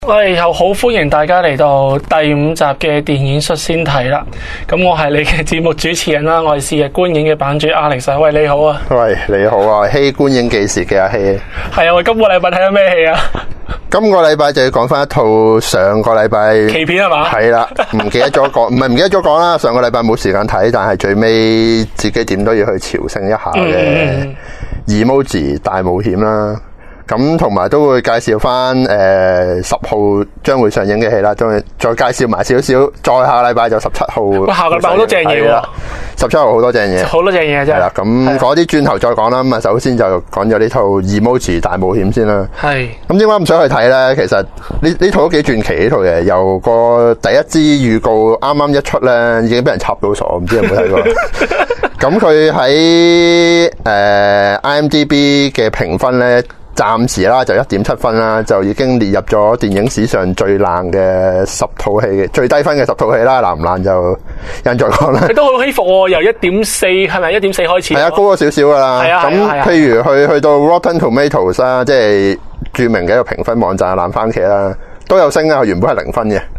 喂，又好歡迎大家嚟到第5集嘅電影率先睇啦。咁我係你嘅節目主持人啦，我係是日觀影嘅版主 Alex。喂，你好啊。 喂，你好啊，希觀影記事嘅阿希。 係啊，喂，今個禮拜睇咗咩戲啊？ 今個禮拜就要講翻一套上個禮拜奇片係嘛？ 係啦，唔記得咗講，唔係唔記得咗講啦。上個禮拜冇時間睇，但係最尾自己點都要去朝聖一下嘅 Emoji 大冒險啦。咁同埋都會介紹翻10號將會上映嘅戲啦，再介紹埋少少，再下個禮拜就17號。 喂，下個禮拜好多正嘢喎 ！17號好多正嘢， 好多正嘢真係。 係啦，咁嗰啲轉頭再講啦。咁啊，首先就講咗呢套 Emoji 大冒險先啦。 係。咁點解唔想去睇咧？其實呢套都幾傳奇，呢套嘢由個第一支預告啱啱一出咧，已經俾人插到傻，唔知有冇睇過？咁佢喺IMDB 嘅評分咧，暫時啦就 1.7 分啦，就已經列入咗電影史上最爛嘅10套戲嘅最低分嘅10套戲啦。爛唔爛就有人再講啦。 佢都好起伏喎，由 1.4 係咪 1.4 開始？ 係啊，高咗少少噶啦。 係啊。 咁譬如去到 Rotten Tomatoes 啦，即係著名嘅一個評分網站爛番茄啦，都有升啊。原本係0分嘅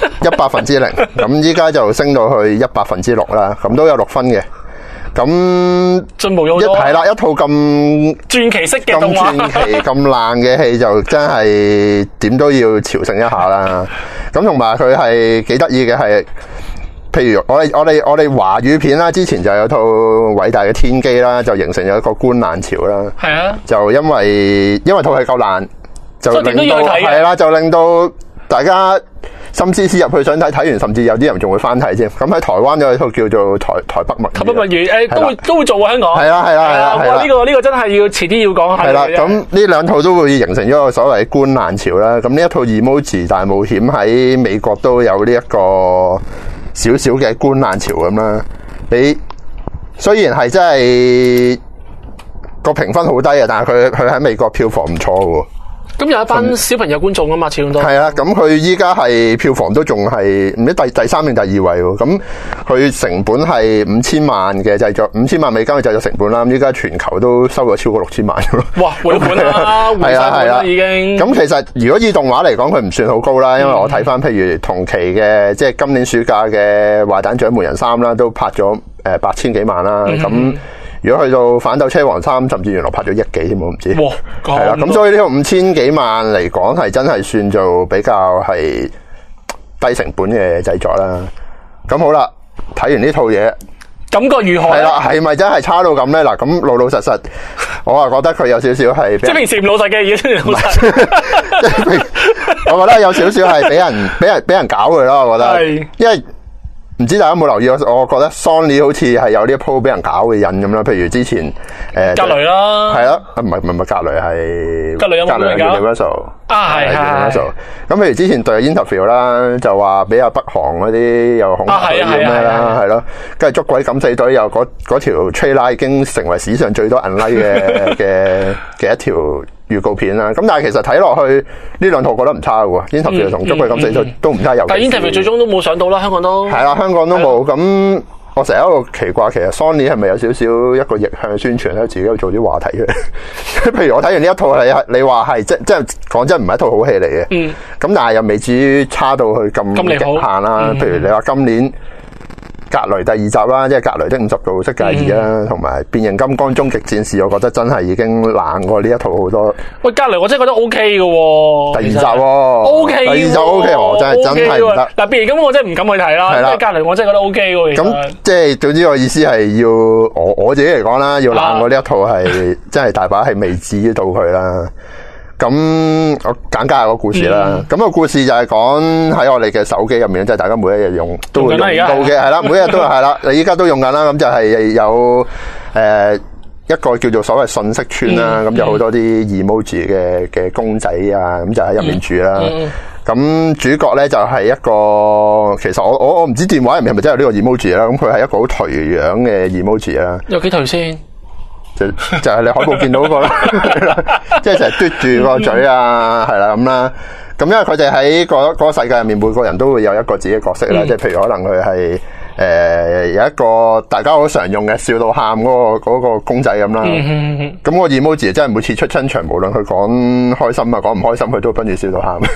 ，100%，咁依家就升到去100%6啦，咁都有6分嘅。咁進步咗好多。 係啦，一套咁傳奇式嘅動畫， 咁傳奇咁爛嘅戲就真係點都要朝聖一下啦。咁同埋佢係幾得意嘅係，譬如我哋華語片啦，之前就有套偉大嘅天機啦，就形成咗一個觀爛潮啦。 係啊， 就因為套戲夠爛，就令到係啦，就令到大家心思思入去想睇，睇完甚至有啲人仲會翻睇添。咁喺台灣有一套叫做台北物語， 台北物語都會做啊，香港。 係啦。 呢個真係要遲啲要講下。 係啦，咁呢兩套都會形成咗個所謂觀爛潮啦。咁呢一套 Emoji 大冒險喺美國都有呢一個少少嘅觀爛潮咁啦。你雖然係真係個評分好低啊，但係佢喺美國票房唔錯喎。 咁有一班小朋友觀眾啊嘛，始終都係啊。咁佢依家係票房都仲係唔知第3定第2位喎。咁佢成本係5000萬嘅製作，5000萬美金嘅製作成本啦。咁依家全球都收咗超過6000萬咯。 哇，回本啦，回晒本啦已經。 咁其實如果以動畫嚟講，佢唔算好高啦，因為我睇翻譬如同期嘅即係今年暑假嘅壞蛋獎門人3啦，都拍咗8000幾萬啦。咁如果去到反斗車王3，甚至原來拍咗億幾添，我唔知。哇，係啦，咁所以呢個5000幾萬嚟講，係真係算做比較係低成本嘅製作啦。咁好啦，睇完呢套嘢， 感覺如何？ 係啦，係咪真係差到咁咧？嗱，咁老實實，我啊覺得佢有少少係即係平時唔老實嘅，而家先老實。 我覺得有少少係俾人搞佢咯，我覺得，因為。唔知大家有冇留意？我覺得 Sony 好似係有呢一鋪俾人搞嘅癮咁啦。譬如之前格雷啦， 係啦，唔係格雷係格雷有冇俾人搞 Universal 啊，係 Universal。咁譬如之前對 interview 啦，就話俾阿北韓嗰啲又恐嚇佢咁咩啦，係咯，跟住捉鬼敢死隊又嗰條 trailer 已經成為史上最多 unlike 嘅一條預告片啦。咁但係其實睇落去呢兩套覺得唔差嘅喎，interview 同捉鬼敢死隊都唔差， 但係 interview 最終都冇上到啦，香港都係啦，香港都冇。咁我成日喺度奇怪，其實 Sony 係咪有少少一個逆向宣傳咧？自己去做啲話題嘅。譬如我睇完呢一套，你話係即係講真唔係一套好戲嚟嘅。咁但係又未至於差到去咁極限啦。譬如你話今年格雷第2集啦，即係格雷的50度色戒2啦，同埋變形金剛終極戰士，我覺得真係已經爛過呢一套好多。喂， 格雷我真係覺得 OK 嘅喎， 第2集喎 ，OK， 第2集 OK 我真係唔得。 嗱，變形金剛我真係唔敢去睇啦，因為格雷我真係覺得 OK 喎。 咁即係總之我意思係要我自己嚟講啦，要爛過呢一套係真係大把係未至於到佢啦。咁我簡介下個故事啦。咁個故事就係講喺我哋嘅手機入面，即係大家每一日用都會用到嘅，係啦，每一日都係啦。你依家都用緊啦。咁就係有一個叫做所謂信息村啦。咁有好多啲 emoji 嘅公仔啊，咁就喺入面住啦。咁主角咧就係一個，其實我唔知電話入面係咪真係有呢個 emoji 啦。咁佢係一個好頹樣嘅 emoji 啦。 有幾頹先？ 就係你海報見到嗰個啦，即係成日嘟住個嘴啊，係啦咁啦。咁因為佢哋喺嗰個世界入面，每個人都會有一個自己嘅角色啦。即係譬如可能佢係有一個大家好常用嘅笑到喊嗰個公仔咁啦。咁個 emoji 真係每次出親場，無論佢講開心啊講唔開心，佢都會跟住笑到喊。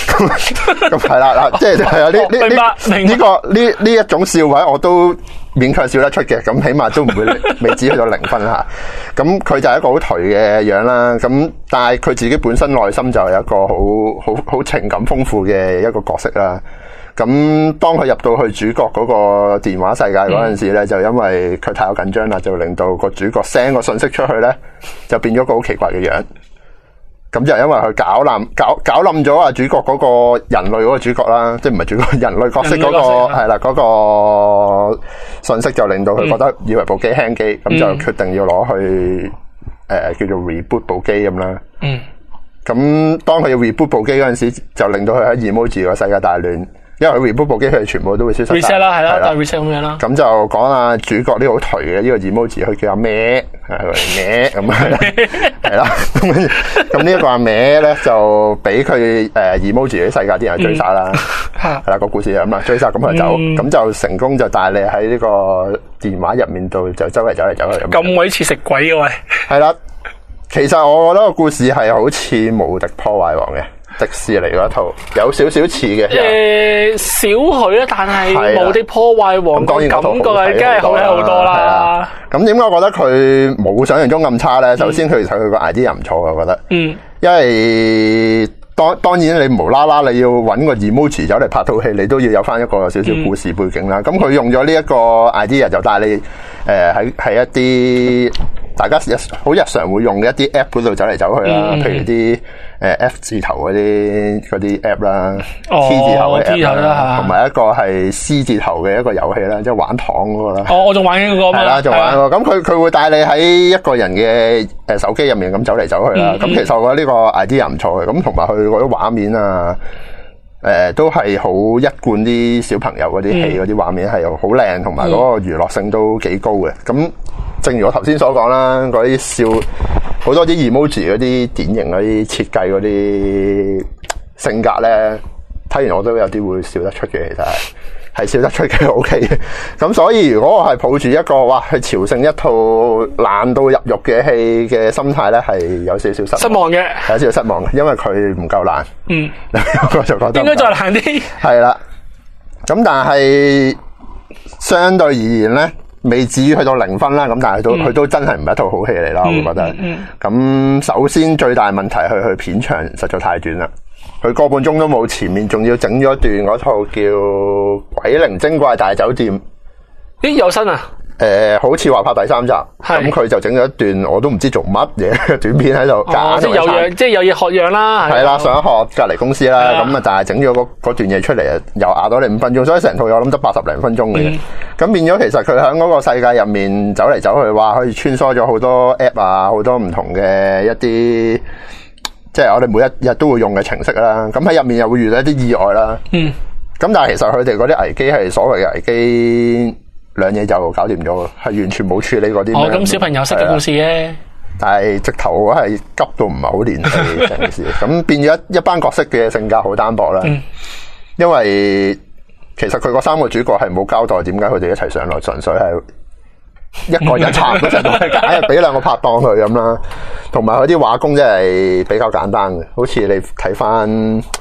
咁係啦嗱，即係係啊呢一種笑位我都勉強笑得出嘅，咁起碼都唔會未至去到0分吓。咁佢就係一個好頹嘅樣啦，咁但係佢自己本身內心就有一個好情感豐富嘅一個角色啦。咁當佢入到去主角嗰個電話世界嗰陣時咧，就因為佢太有緊張啦，就令到個主角 send 個信息出去咧，就變咗個好奇怪嘅樣。咁就因為佢搞冧咗啊主角嗰個人類嗰個主角啦，即係唔係主角人類角色嗰個係啦嗰個信息，就令到佢覺得以為部機輕機，咁就決定要攞去叫做 reboot 部機咁啦。咁當佢要 reboot 部機嗰陣時，就令到佢喺 emoji 個世界大亂。因為佢 reboot 部機，佢哋全部都會消失。reset 啦，係啦，就 reset 咁樣啦。咁就講啊，主角呢個好頹嘅呢個 emoji，佢叫阿咩，咩咁係啦。咁呢一個阿咩咧，就俾佢emoji 啲世界啲人追殺啦。係啦，個故事就咁啦，追殺咁佢走，咁就成功就帶你喺呢個電話入面度就周圍走嚟走去咁。咁鬼似食鬼嘅喂。係啦，其實我覺得個故事係好似《無敵破壞王》嘅。迪士尼嗰一套有少少似嘅， 少許啦，但係無敵破壞王個感覺梗係好好多啦。 咁點解我覺得佢冇想象中咁差咧？首先佢個 idea 唔錯，我覺得，因為當然你無啦啦你要搵個 emoji 走嚟拍套戲，你都要有翻一個少少故事背景啦。咁佢用咗呢一個 idea 就帶你喺一啲大家好日常會用嘅一啲 app 嗰度走嚟走去啦，譬如啲F 字頭嗰啲 app 啦，T 字頭嘅 app 啦，同埋一個係 C 字頭嘅一個遊戲啦，即係玩糖嗰個啦。我仲玩緊嗰個嘛。係啦，仲玩嗰個。咁佢會帶你喺一個人嘅手機入面咁走嚟走去啦。咁其實我覺得呢個 idea 唔錯嘅。咁同埋佢嗰啲畫面啊，都係好一貫啲小朋友嗰啲戲嗰啲畫面係好靚，同埋嗰個娛樂性都幾高嘅。咁正如我頭先所講啦，嗰啲好多啲 emoji 嗰啲典型嗰啲設計嗰啲性格咧，睇完我都有啲會笑得出嘅，其實係笑得出嘅 OK 嘅。咁所以如果我係抱住一個哇去朝聖一套爛到入肉嘅戲嘅心態咧，係有少少失望嘅，有少少失望嘅，因為佢唔夠爛。我就覺得應該再爛啲。係啦，咁但係相對而言咧，未至於去到0分啦，咁但係佢都真係唔係一套好戲嚟啦，我覺得。咁首先最大問題佢片長實在太短啦，佢個半鐘都冇，前面仲要整咗段嗰套叫《鬼靈精怪大酒店》。咦，有新啊？好似話拍第3集，咁佢就整咗一段我都唔知做乜嘢短片喺度，即係有樣，即係有嘢學樣啦。係啦，想學隔離公司啦，咁啊，但係整咗嗰段嘢出嚟啊，又壓到你5分鐘，所以成套我諗得80零分鐘嘅啫。咁變咗其實佢喺嗰個世界入面走嚟走去，話可以穿梭咗好多 app 啊，好多唔同嘅一啲，即係我哋每一日都會用嘅程式啦。咁喺入面又會遇到一啲意外啦。咁但係其實佢哋嗰啲危機係所謂嘅危機。兩嘢就搞掂咗，係完全冇處理過啲。咁小朋友識嘅故事嘅，但係直頭我係急到唔係好連戲成件事，咁變咗一班角色嘅性格好單薄啦。因為其實佢嗰3個主角係冇交代點解佢哋一齊上來，純粹係一個人撐嗰陣都係揀，俾2個拍檔佢咁啦。同埋佢啲畫工真係比較簡單嘅，好似你睇翻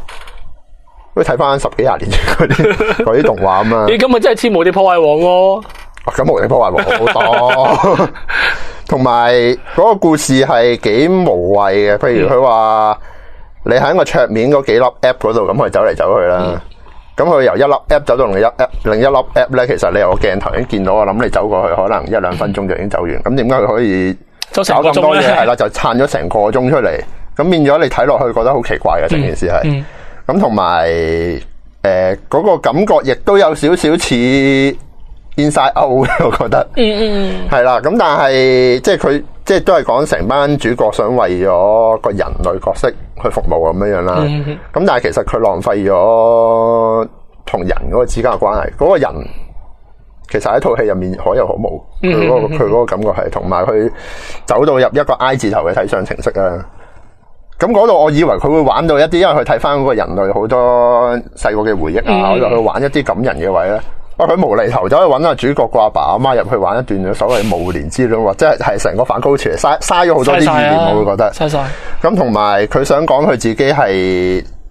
10幾20年嗰啲動畫咁啊！咦，咁咪真係似無敵破壞王喎！咁無敵破壞王好多，同埋嗰個故事係幾無謂嘅。譬如佢話你喺個桌面嗰幾粒 app 嗰度咁佢走嚟走去啦，咁佢由一粒 app 走到另一粒 app 咧，其實你由個鏡頭已經見到，我諗你走過去可能1-2分鐘就已經走完。咁點解佢可以搞咁多嘢？係啦，就撐咗成個鐘出嚟，咁變咗你睇落去覺得好奇怪嘅成件事係。咁同埋嗰個感覺亦都有少少似 Inside Out 嘅，我覺得。係啦，咁但係即係佢即係都係講成班主角想為咗個人類角色去服務咁樣啦。咁但係其實佢浪費咗同人嗰個之間嘅關係。嗰個人其實喺套戲入面可有可無。佢嗰個感覺係，同埋佢走到入一個 I 字頭嘅睇相程式啊。咁嗰度我以為佢會玩到一啲，因為佢睇翻嗰個人類好多細個嘅回憶啊，我就去玩一啲感人嘅位咧。佢無厘頭走去揾阿主角個阿爸阿媽入去玩一段所謂無年之戀，即係成個反高潮，嘥咗好多啲意念，我會覺得。嘥晒。咁同埋佢想講佢自己係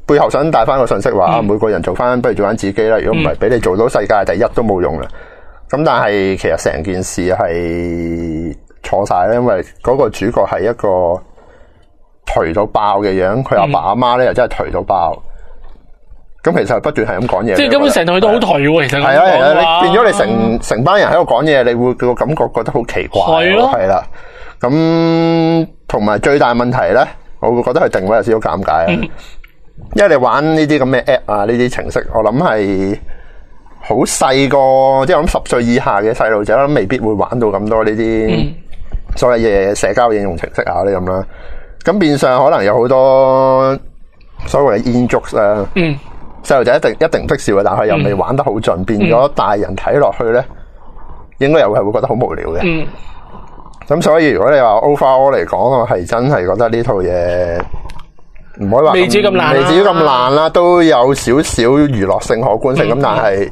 背後想帶翻個信息話，每個人做翻不如做翻自己啦。如果唔係俾你做到世界第一都冇用啦。咁但係其實成件事係錯晒咧，因為嗰個主角係一個頹到爆嘅樣，佢阿爸阿媽咧又真係頹到爆。咁其實不斷係咁講嘢， 即係根本成套都好頹喎。其實係啊，你變咗你成班人喺度講嘢，你會個感覺覺得好奇怪。係咯，係啦。咁同埋最大問題咧，我會覺得佢定位有少少尷尬。因為你玩呢啲咁嘅 app 啊，呢啲程式，我諗係好細個，即係我諗10歲以下嘅細路仔，我諗未必會玩到咁多呢啲所謂嘅社交應用程式啊，呢咁啦。咁變相可能有好多所謂嘅 in jokes 啊。細路仔一定唔識笑嘅，但係又未玩得好盡，變咗大人睇落去咧，應該又係會覺得好無聊嘅。咁所以如果你話 overall 嚟講，我係真係覺得呢套嘢唔可以話未至於咁爛， 未至於咁爛啦，都有少少娛樂性可觀性咁，但係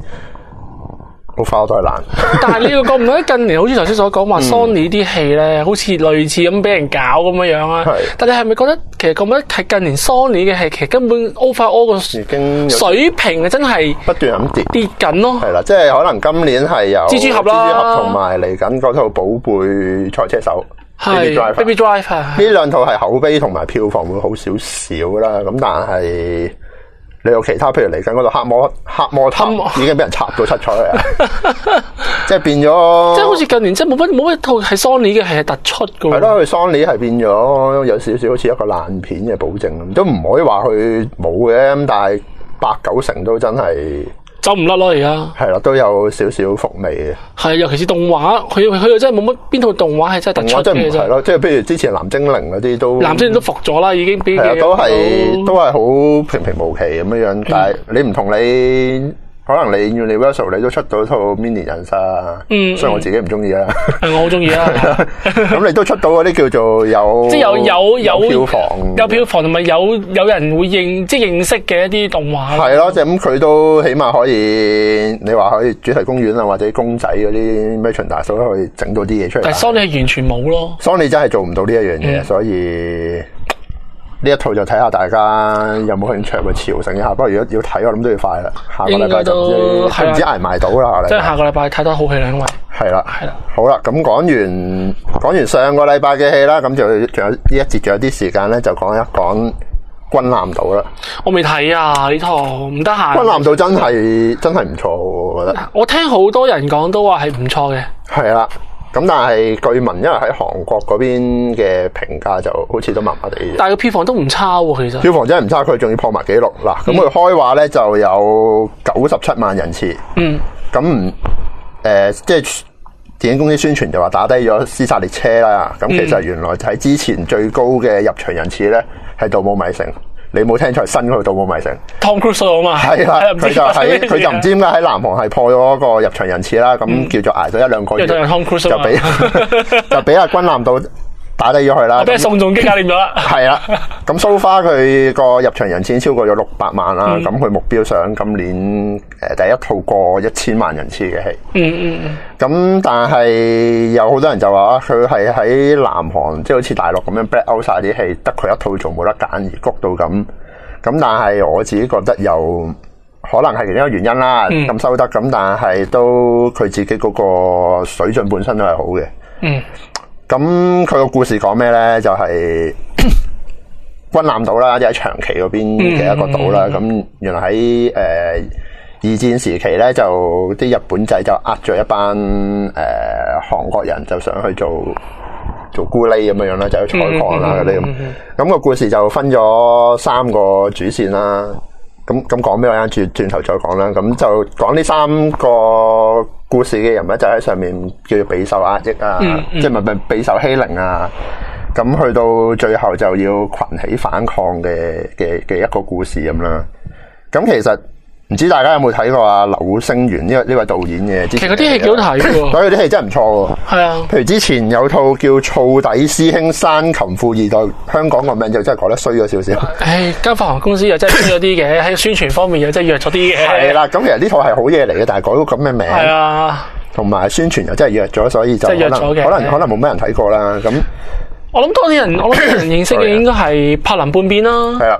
overall 都係爛。 但係你要覺唔覺得近年好似頭先所講話 Sony 啲戲咧，好似類似咁俾人搞咁樣樣啊？但你係咪覺得其實覺得係近年 Sony 嘅戲，其實根本 overall 個水平啊，真係不斷咁跌緊咯。 係啦，即係可能今年係有蜘蛛俠同埋嚟緊嗰套寶貝賽車手。 係 Baby Drive 啊！ 呢兩套係口碑同埋票房會好少少啦，咁但係你有其他，譬如嚟緊嗰度黑魔塔已經俾人插到七彩啦，即係變咗， 即係好似近年即係冇乜套係 Sony 嘅係突出噶。 係咯，佢 Sony 係變咗有少少好似一個爛片嘅保證咁，都唔可以話佢冇嘅，咁但係8-9成都真係。 走唔甩咯，而家係啦，都有少少伏味嘅。 係，尤其是動畫，佢又真係冇乜邊套動畫係真係突出嘅啫。 係咯，即係譬如之前藍精靈嗰啲都， 藍精靈都服咗啦，已經俾都係好平平無奇咁樣樣。但係你唔同你，可能你 Universal 你都出到套 Mini 人紗，雖然我自己唔中意啦。 我好中意啦。 咁你都出到嗰啲叫做有， 即係有票房， 有票房同埋有人會認識嘅一啲動畫。 係咯，即係咁佢都起碼可以，你話可以主題公園啊或者公仔嗰啲 merchandise 都可以整到啲嘢出嚟。 但係 Sony 係完全冇咯。 Sony 真係做唔到呢一樣嘢，所以。呢一套就睇下大家有冇興趣去朝聖一下，不過如果要睇，我諗都要快啦。下個禮拜就唔知捱唔捱到啦。 即係下個禮拜睇得好戲啦，因為係啦，好啦，咁講完上個禮拜嘅戲啦，咁就仲有呢一節，仲有啲時間咧，就講一講軍艦島啦。我未睇啊，呢套唔得閒。 軍艦島真係唔錯，我覺得。 我聽好多人講都話係唔錯嘅。 係啦。咁但係據聞，因為喺韓國嗰邊嘅評價就好似都麻麻地。 但係個票房都唔差喎，其實。 票房真係唔差，佢仲要破埋紀錄嗱。咁佢開畫咧就有97萬人次。咁即係電影公司宣傳就話打低咗《屍殺列車》啦。咁其實原來喺之前最高嘅入場人次咧係《盜墓迷城》。你冇聽錯，新嗰套《盜墓迷城》 Tom Cruise 啊嘛， 係啦，佢就唔知點解喺南韓係破咗嗰個入場人次啦，咁叫做捱咗1-2個月，就俾阿軍艦島打低咗佢啦， 俾人宋仲基搞掂咗啦。 係啦，咁 so far 佢個入場人次超過咗600萬啦，咁佢目標上今年第一套過1000萬人次嘅戲。咁但係有好多人就話佢係喺南韓，即係好似大陸咁樣 black out 晒啲戲，得佢一套做冇得揀而谷到咁。咁但係我自己覺得有可能係其中一個原因啦，咁收得咁，但係都佢自己嗰個水準本身都係好嘅。咁佢個故事講咩咧？就係軍艦島啦，即係喺長崎嗰邊嘅一個島啦。咁原來喺二戰時期咧，就啲日本仔就呃咗一班韓國人，就想去做咕喱咁樣樣啦，就去採礦啦嗰啲咁。咁個故事就分咗3個主線啦。咁講俾我聽，轉頭再講啦。咁就講呢3個故事嘅人物就喺上面叫做備受壓抑啊，即係咪備受欺凌啊？咁去到最後就要群起反抗嘅一個故事咁啦。咁其實唔知大家有冇睇過啊？柳星元呢位導演嘅， 其實嗰啲戲幾好睇喎， 所以啲戲真係唔錯喎。係啊，譬如之前有套叫《燥底師兄山琴富二代》，香港個名就真係講得衰咗少少。 間發行公司又真係衰咗啲嘅，喺宣傳方面又真係弱咗啲嘅。係啦， 咁其實呢套係好嘢嚟嘅，但係改到咁嘅名。係啊，同埋宣傳又真係弱咗，所以就可能冇咩人睇過啦。咁我諗多啲人認識嘅應該係柏林叛變啦。係啦。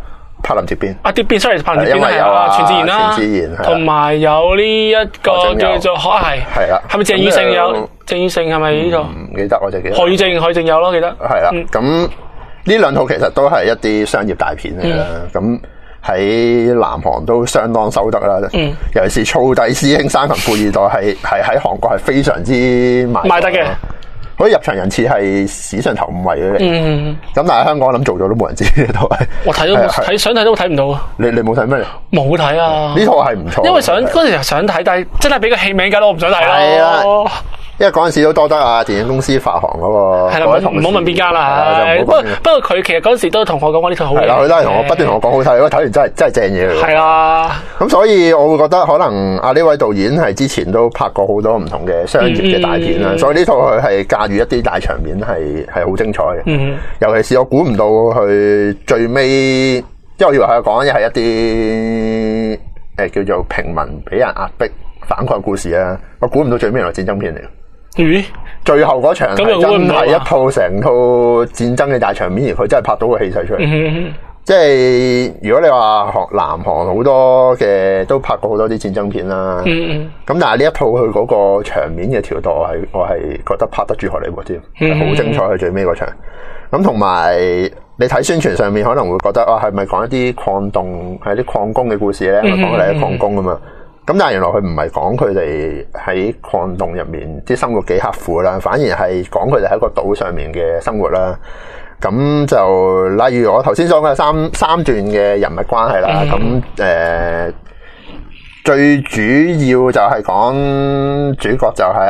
柏林諜變啊，諜變 sorry， 柏林諜變係全智賢啦，同埋有呢一個叫做係啦，係咪鄭雨盛有？鄭雨盛係咪呢套？ 唔記得，我就記得何宇正有咯，記得係啦。咁呢兩套其實都係一啲商業大片嚟啦。咁喺南韓都相當收得啦。尤其是燥底師兄山田富二代係喺韓國係非常之賣得嘅。 可以入場人次係史上頭5位嘅。咁但係香港諗做咗都冇人知呢套係。我睇都想睇都睇唔到啊！ 你冇睇咩？ 冇睇啊！ 呢套係唔錯。 因為嗰陣時想睇，但係真係俾個戲名搞到我唔想睇咯。 因為嗰陣時都多得電影公司發行嗰個， 係啦，唔好問邊間啦。不過佢其實嗰陣時都同我講過呢套好嘢。係啦，佢都係同我不斷同我講好睇，睇完真係正嘢嚟。 係啊，咁所以我會覺得可能呢位導演係之前都拍過好多唔同嘅商業嘅大片啦，所以呢套佢係駕馭一啲大場面係好精彩嘅。尤其是我估唔到佢最尾，因為我以為佢講嘅係一啲叫做平民俾人壓迫反抗故事啊，我估唔到最尾係戰爭片嚟。最後嗰場真係一套成套戰爭嘅大場面，而佢真係拍到個氣勢出嚟。即係如果你話南韓好多嘅都拍過好多啲戰爭片啦，咁但係呢一套佢嗰個場面嘅調度我係覺得拍得住荷里活添，好精彩佢最尾嗰場。咁同埋你睇宣傳上面可能會覺得係咪講一啲礦洞係啲礦工嘅故事咧？講佢哋係礦工啊嘛。咁但係原來佢唔係講佢哋喺礦洞入面啲生活幾刻苦啦，反而係講佢哋喺個島上面嘅生活啦。咁就例如我頭先所講嘅三段嘅人物關係啦。咁最主要就係講主角就係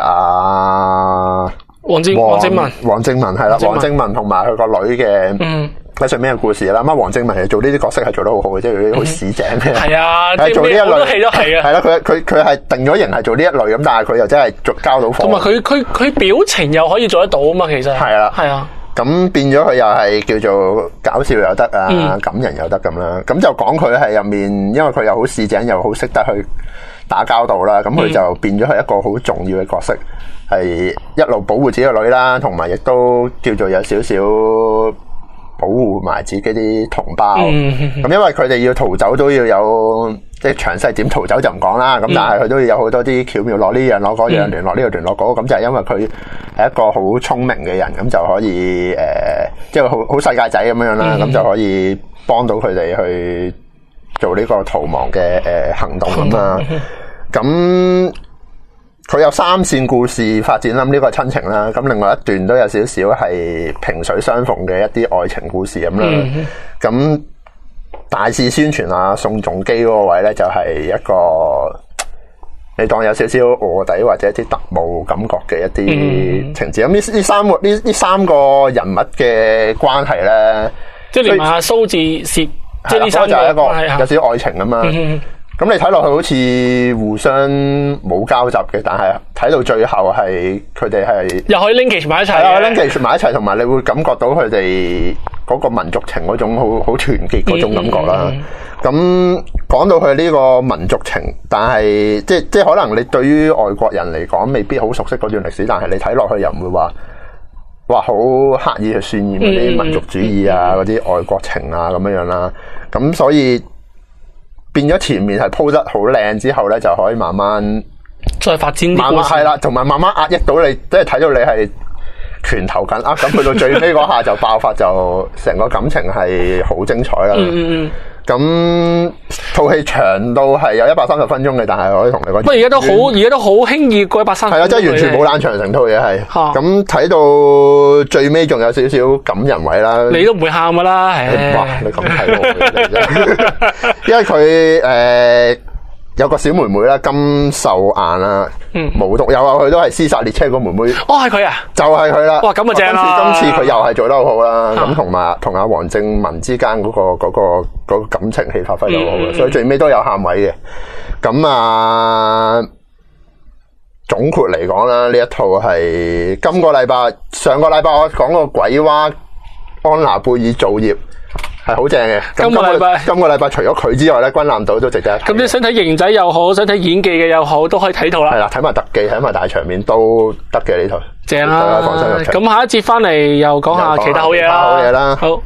黃正文係啦，黃正文同埋佢個女嘅。喺上面嘅故事啦，黃正文係做呢啲角色係做得好好嘅，即係佢好市井嘅。係啊，做呢一類戲都係啊。係啦，佢係定咗型係做呢一類咁，但係佢又真係交到貨。同埋佢表情又可以做得到啊嘛，其實係啦，係啊。咁變咗佢又係叫做搞笑又得啊，感人又得咁啦。咁就講佢係入面，因為佢又好市井，又好識得去打交道啦。咁佢就變咗係一個好重要嘅角色，係一路保護自己個女啦，同埋亦都叫做有少少保護埋自己啲同胞，咁因為佢哋要逃走都要有，即係詳細點逃走就唔講啦。咁但係佢都要有好多啲巧妙，攞呢樣攞嗰樣，聯絡呢個聯絡嗰個，咁就係因為佢係一個好聰明嘅人，咁就可以即係好世界仔咁樣啦，咁就可以幫到佢哋去做呢個逃亡嘅行動咁啦。咁佢有3線故事發展啦，呢個係親情啦，咁另外一段都有少少係萍水相逢嘅一啲愛情故事咁啦。咁大肆宣傳宋仲基嗰個位咧，就係一個你當有少少臥底或者一啲特務感覺嘅一啲情節。咁呢三個人物嘅關係咧，即係連埋蘇志燮，即係呢三個就係一個有少少愛情啊嘛。咁你睇落去好似互相冇交集嘅，但係睇到最後係佢哋係又可以 linkage 埋一齊，係啊 linkage 埋一齊，同埋你會感覺到佢哋嗰個民族情嗰種好團結嗰種感覺啦。咁講到佢呢個民族情，但係即係可能你對於外國人嚟講未必好熟悉嗰段歷史，但係你睇落去又唔會話好刻意去渲染嗰啲民族主義啊、嗰啲愛國情啊咁樣啦。咁所以變咗前面係鋪得好靚之後咧，就可以慢慢再發展啲故事，係啦，同埋慢慢壓抑到你，即係睇到你係拳頭緊握，咁去到最尾嗰下就爆發，就成個感情係好精彩啦。咁套戲長到係有130分鐘嘅，但係可以同你講，不過而家都好輕易過130分鐘，係啊，即係完全冇冷場，成套嘢係。咁睇到最尾仲有少少感人位啦，你都唔會喊噶啦，哇！你咁睇我，因為佢有個小妹妹啦，金秀晏啦，無獨有偶，佢都係屍殺列車個妹妹。哦，係佢啊，就係佢啦。哇，咁啊正啦！今次佢又係做得好好啦。咁同阿黃正文之間嗰個感情戲發揮得好好，所以最尾都有喊位嘅。咁總括嚟講啦，呢一套係上個禮拜我講個鬼娃安娜貝爾造業。係好正嘅，今個禮拜除咗佢之外咧，軍艦島都值得。咁你想睇型仔又好，想睇演技嘅又好，都可以睇套啦。係啦，睇埋特技，睇埋大場面都得嘅呢套。正啦，咁下一節翻嚟又講下其他好嘢啦。好嘢啦，好。